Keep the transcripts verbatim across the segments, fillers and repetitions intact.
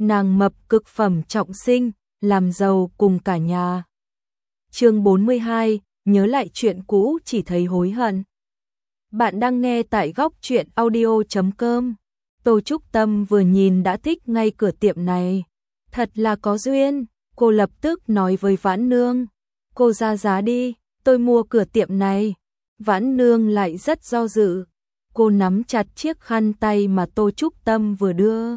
nàng mập cực phẩm trọng sinh, làm giàu cùng cả nhà. Chương bốn mươi hai, nhớ lại chuyện cũ chỉ thấy hối hận. Bạn đang nghe tại góc truyện audio chấm com. Tô Trúc Tâm vừa nhìn đã thích ngay cửa tiệm này. Thật là có duyên, cô lập tức nói với Vãn Nương. Cô ra giá đi, tôi mua cửa tiệm này. Vãn Nương lại rất do dự. Cô nắm chặt chiếc khăn tay mà Tô Trúc Tâm vừa đưa.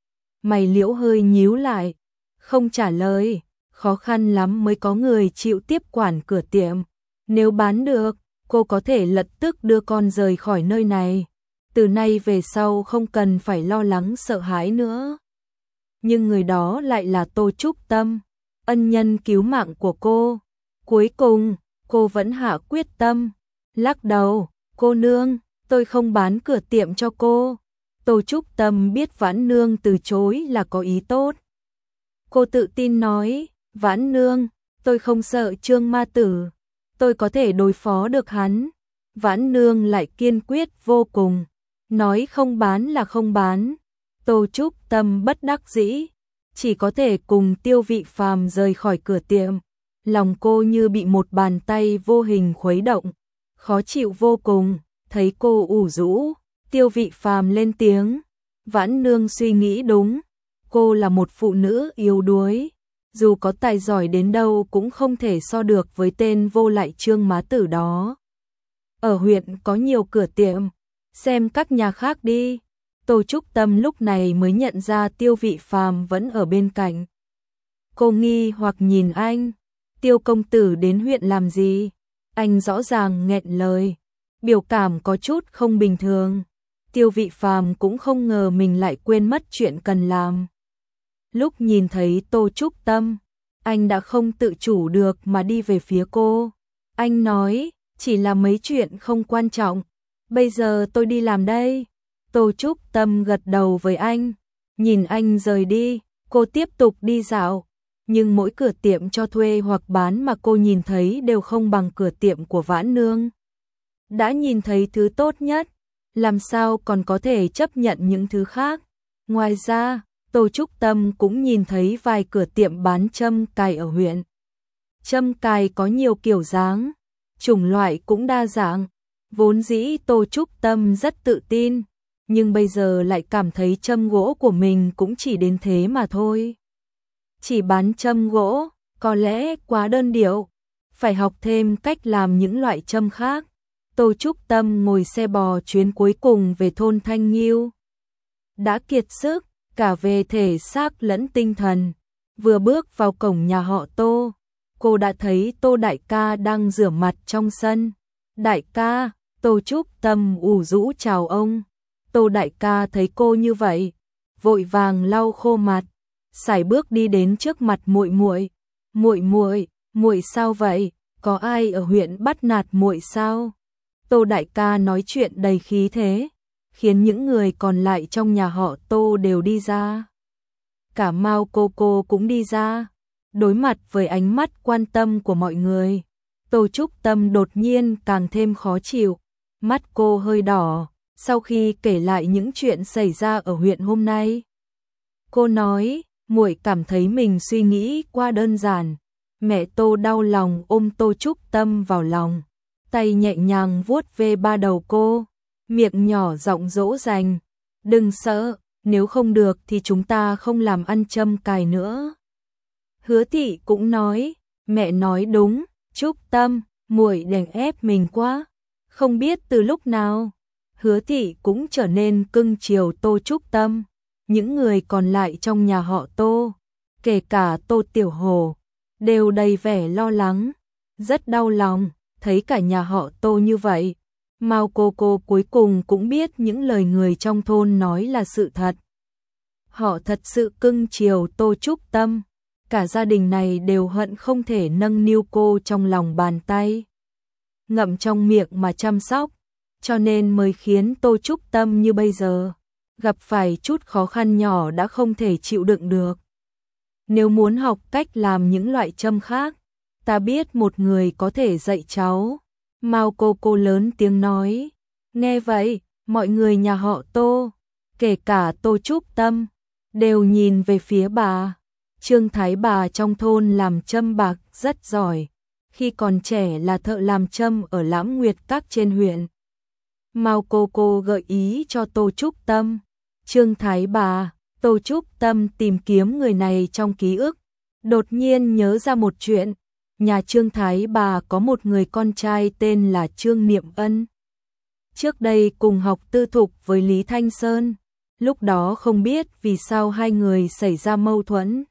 Mày liễu hơi nhíu lại, không trả lời. Khó khăn lắm mới có người chịu tiếp quản cửa tiệm. Nếu bán được, cô có thể lập tức đưa con rời khỏi nơi này. Từ nay về sau không cần phải lo lắng sợ hãi nữa. Nhưng người đó lại là Tô Trúc Tâm, ân nhân cứu mạng của cô. Cuối cùng, cô vẫn hạ quyết tâm. Lắc đầu, cô nương, tôi không bán cửa tiệm cho cô. Tô Trúc Tâm biết Vãn Nương từ chối là có ý tốt. Cô tự tin nói, Vãn Nương, tôi không sợ Trương Ma Tử, tôi có thể đối phó được hắn. Vãn Nương lại kiên quyết vô cùng, nói không bán là không bán. Tô Trúc Tâm bất đắc dĩ, chỉ có thể cùng Tiêu Vị Phàm rời khỏi cửa tiệm. Lòng cô như bị một bàn tay vô hình khuấy động, khó chịu vô cùng. Thấy cô ủ rũ, Tiêu Vị Phàm lên tiếng. Vãn Nương suy nghĩ đúng, cô là một phụ nữ yếu đuối, dù có tài giỏi đến đâu cũng không thể so được với tên vô lại Trương Má Tử đó. Ở huyện có nhiều cửa tiệm, xem các nhà khác đi. Tô Trúc Tâm lúc này mới nhận ra Tiêu Vị Phàm vẫn ở bên cạnh. Cô nghi hoặc nhìn anh, Tiêu công tử đến huyện làm gì? Anh rõ ràng nghẹn lời, biểu cảm có chút không bình thường. Tiêu Vị Phàm cũng không ngờ mình lại quên mất chuyện cần làm. Lúc nhìn thấy Tô Trúc Tâm, anh đã không tự chủ được mà đi về phía cô. Anh nói, chỉ là mấy chuyện không quan trọng, bây giờ tôi đi làm đây. Tô Trúc Tâm gật đầu với anh, nhìn anh rời đi, cô tiếp tục đi dạo. Nhưng mỗi cửa tiệm cho thuê hoặc bán mà cô nhìn thấy đều không bằng cửa tiệm của Vãn Nương. Đã nhìn thấy thứ tốt nhất, làm sao còn có thể chấp nhận những thứ khác. Ngoài ra, Tô Trúc Tâm cũng nhìn thấy vài cửa tiệm bán châm cài ở huyện. Châm cài có nhiều kiểu dáng, chủng loại cũng đa dạng. Vốn dĩ Tô Trúc Tâm rất tự tin, nhưng bây giờ lại cảm thấy châm gỗ của mình cũng chỉ đến thế mà thôi. Chỉ bán châm gỗ, có lẽ quá đơn điệu, phải học thêm cách làm những loại châm khác. Tô Trúc Tâm ngồi xe bò chuyến cuối cùng về thôn Thanh Nghiêu. Đã kiệt sức, cả về thể xác lẫn tinh thần. Vừa bước vào cổng nhà họ Tô, cô đã thấy Tô đại ca đang rửa mặt trong sân. Đại ca, Tô Trúc Tâm ủ rũ chào ông. Tô đại ca thấy cô như vậy, vội vàng lau khô mặt, sải bước đi đến trước mặt muội muội. Muội muội, muội sao vậy? Có ai ở huyện bắt nạt muội sao? Tô đại ca nói chuyện đầy khí thế, khiến những người còn lại trong nhà họ Tô đều đi ra. Cả Mao cô cô cũng đi ra, đối mặt với ánh mắt quan tâm của mọi người. Tô Trúc Tâm đột nhiên càng thêm khó chịu, mắt cô hơi đỏ, sau khi kể lại những chuyện xảy ra ở huyện hôm nay. Cô nói, muội cảm thấy mình suy nghĩ quá đơn giản. Mẹ Tô đau lòng ôm Tô Trúc Tâm vào lòng, tay nhẹ nhàng vuốt ve ba đầu cô, miệng nhỏ giọng dỗ dành, đừng sợ, nếu không được thì chúng ta không làm ăn châm cài nữa. Hứa thị cũng nói, mẹ nói đúng, Trúc Tâm, muội đành ép mình quá. Không biết từ lúc nào, Hứa thị cũng trở nên cưng chiều Tô Trúc Tâm. Những người còn lại trong nhà họ Tô, kể cả Tô Tiểu Hồ, đều đầy vẻ lo lắng, rất đau lòng. Thấy cả nhà họ Tô như vậy, Mao cô cô cuối cùng cũng biết những lời người trong thôn nói là sự thật. Họ thật sự cưng chiều Tô Trúc Tâm, cả gia đình này đều hận không thể nâng niu cô trong lòng bàn tay, ngậm trong miệng mà chăm sóc, cho nên mới khiến Tô Trúc Tâm như bây giờ, gặp phải chút khó khăn nhỏ đã không thể chịu đựng được. Nếu muốn học cách làm những loại châm khác, ta biết một người có thể dạy cháu. Mao cô cô lớn tiếng nói. Nghe vậy, mọi người nhà họ Tô, kể cả Tô Trúc Tâm, đều nhìn về phía bà. Trương Thái bà trong thôn làm châm bạc rất giỏi, khi còn trẻ là thợ làm châm ở Lãm Nguyệt Các trên huyện. Mao cô cô gợi ý cho Tô Trúc Tâm. Trương Thái bà, Tô Trúc Tâm tìm kiếm người này trong ký ức, đột nhiên nhớ ra một chuyện. Nhà Trương Thái bà có một người con trai tên là Trương Niệm Ân. Trước đây cùng học tư thục với Lý Thanh Sơn, lúc đó không biết vì sao hai người xảy ra mâu thuẫn,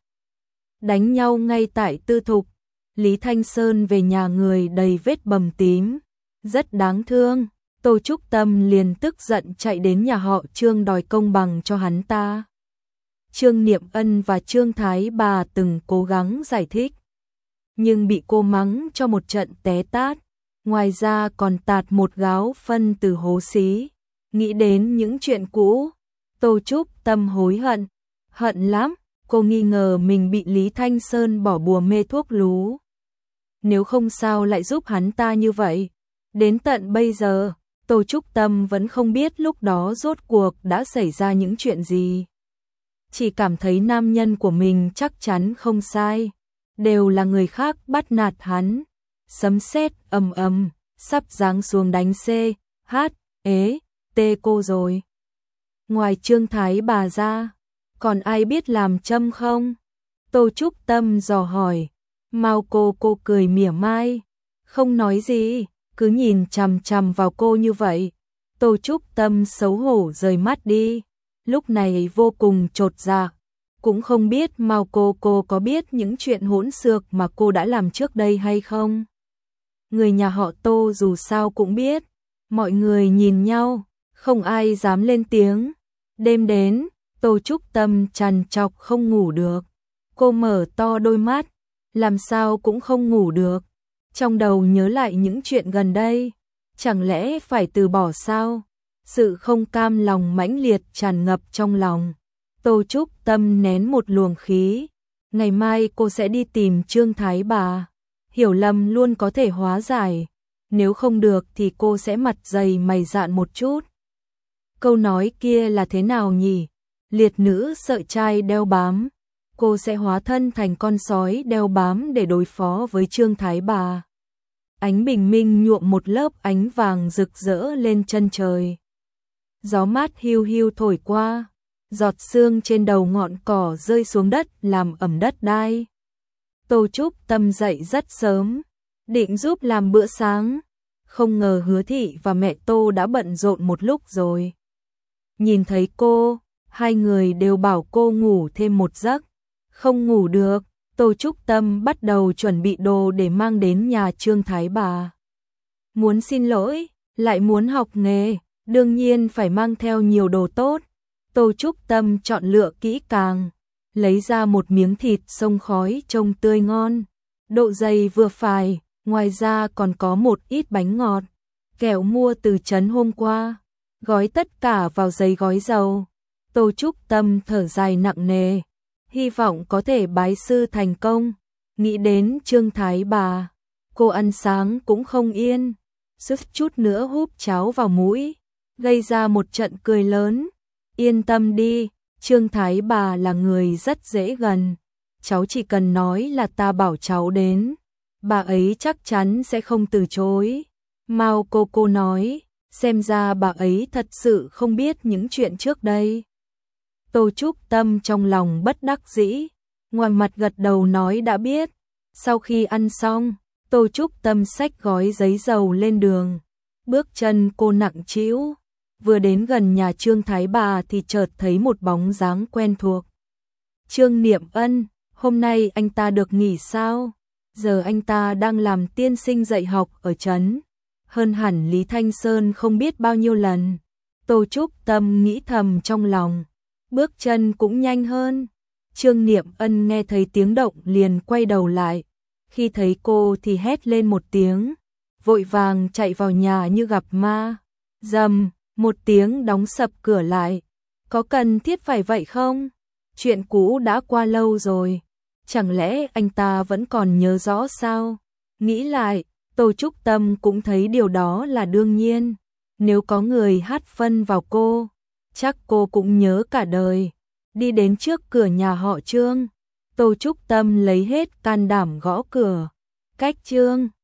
đánh nhau ngay tại tư thục. Lý Thanh Sơn về nhà người đầy vết bầm tím, rất đáng thương. Tô Trúc Tâm liền tức giận chạy đến nhà họ Trương đòi công bằng cho hắn ta. Trương Niệm Ân và Trương Thái bà từng cố gắng giải thích, nhưng bị cô mắng cho một trận té tát, ngoài ra còn tạt một gáo phân từ hố xí. Nghĩ đến những chuyện cũ, Tô Trúc Tâm hối hận, hận lắm. Cô nghi ngờ mình bị Lý Thanh Sơn bỏ bùa mê thuốc lú. Nếu không sao lại giúp hắn ta như vậy. Đến tận bây giờ, Tô Trúc Tâm vẫn không biết lúc đó rốt cuộc đã xảy ra những chuyện gì. Chỉ cảm thấy nam nhân của mình chắc chắn không sai, đều là người khác bắt nạt hắn. Sấm sét ầm ầm, sắp giáng xuống đánh C, H, ế, T cô rồi. Ngoài Trương Thái bà ra, còn ai biết làm châm không? Tô Trúc Tâm dò hỏi. Mao cô cô cười mỉa mai, không nói gì, cứ nhìn chằm chằm vào cô như vậy. Tô Trúc Tâm xấu hổ rời mắt đi, lúc này vô cùng chột dạ, cũng không biết Mao cô cô có biết những chuyện hỗn xược mà cô đã làm trước đây hay không. Người nhà họ Tô dù sao cũng biết, mọi người nhìn nhau, không ai dám lên tiếng. Đêm đến, Tô Trúc Tâm trằn trọc không ngủ được. Cô mở to đôi mắt, làm sao cũng không ngủ được. Trong đầu nhớ lại những chuyện gần đây, chẳng lẽ phải từ bỏ sao? Sự không cam lòng mãnh liệt tràn ngập trong lòng. Tô Trúc Tâm nén một luồng khí. Ngày mai cô sẽ đi tìm Trương Thái bà. Hiểu lầm luôn có thể hóa giải. Nếu không được thì cô sẽ mặt dày mày dạn một chút. Câu nói kia là thế nào nhỉ? Liệt nữ sợ trai đeo bám. Cô sẽ hóa thân thành con sói đeo bám để đối phó với Trương Thái bà. Ánh bình minh nhuộm một lớp ánh vàng rực rỡ lên chân trời. Gió mát hiu hiu thổi qua, giọt sương trên đầu ngọn cỏ rơi xuống đất làm ẩm đất đai. Tô Trúc Tâm dậy rất sớm, định giúp làm bữa sáng, không ngờ Hứa thị và mẹ Tô đã bận rộn một lúc rồi. Nhìn thấy cô, hai người đều bảo cô ngủ thêm một giấc. Không ngủ được, Tô Trúc Tâm bắt đầu chuẩn bị đồ để mang đến nhà Trương Thái bà. Muốn xin lỗi, lại muốn học nghề, đương nhiên phải mang theo nhiều đồ tốt. Tô Trúc Tâm chọn lựa kỹ càng, lấy ra một miếng thịt xông khói trông tươi ngon, độ dày vừa phải, ngoài ra còn có một ít bánh ngọt, kẹo mua từ trấn hôm qua, gói tất cả vào giấy gói dầu. Tô Trúc Tâm thở dài nặng nề, hy vọng có thể bái sư thành công. Nghĩ đến Trương Thái bà, cô ăn sáng cũng không yên, suýt chút nữa húp cháo vào mũi, gây ra một trận cười lớn. Yên tâm đi, Trương Thái bà là người rất dễ gần, cháu chỉ cần nói là ta bảo cháu đến, bà ấy chắc chắn sẽ không từ chối. Mao cô cô nói, xem ra bà ấy thật sự không biết những chuyện trước đây. Tô Trúc Tâm trong lòng bất đắc dĩ, ngoài mặt gật đầu nói đã biết. Sau khi ăn xong, Tô Trúc Tâm xách gói giấy dầu lên đường. Bước chân cô nặng trĩu, vừa đến gần nhà Trương Thái bà thì chợt thấy một bóng dáng quen thuộc. Trương Niệm Ân, hôm nay anh ta được nghỉ sao? Giờ anh ta đang làm tiên sinh dạy học ở trấn, hơn hẳn Lý Thanh Sơn không biết bao nhiêu lần. Tô Trúc Tâm nghĩ thầm trong lòng, bước chân cũng nhanh hơn. Trương Niệm Ân nghe thấy tiếng động liền quay đầu lại, khi thấy cô thì hét lên một tiếng, vội vàng chạy vào nhà như gặp ma. Rầm, một tiếng đóng sập cửa lại. Có cần thiết phải vậy không? Chuyện cũ đã qua lâu rồi, chẳng lẽ anh ta vẫn còn nhớ rõ sao? Nghĩ lại, Tô Trúc Tâm cũng thấy điều đó là đương nhiên. Nếu có người hát phân vào cô, chắc cô cũng nhớ cả đời. Đi đến trước cửa nhà họ Trương, Tô Trúc Tâm lấy hết can đảm gõ cửa. Cách Trương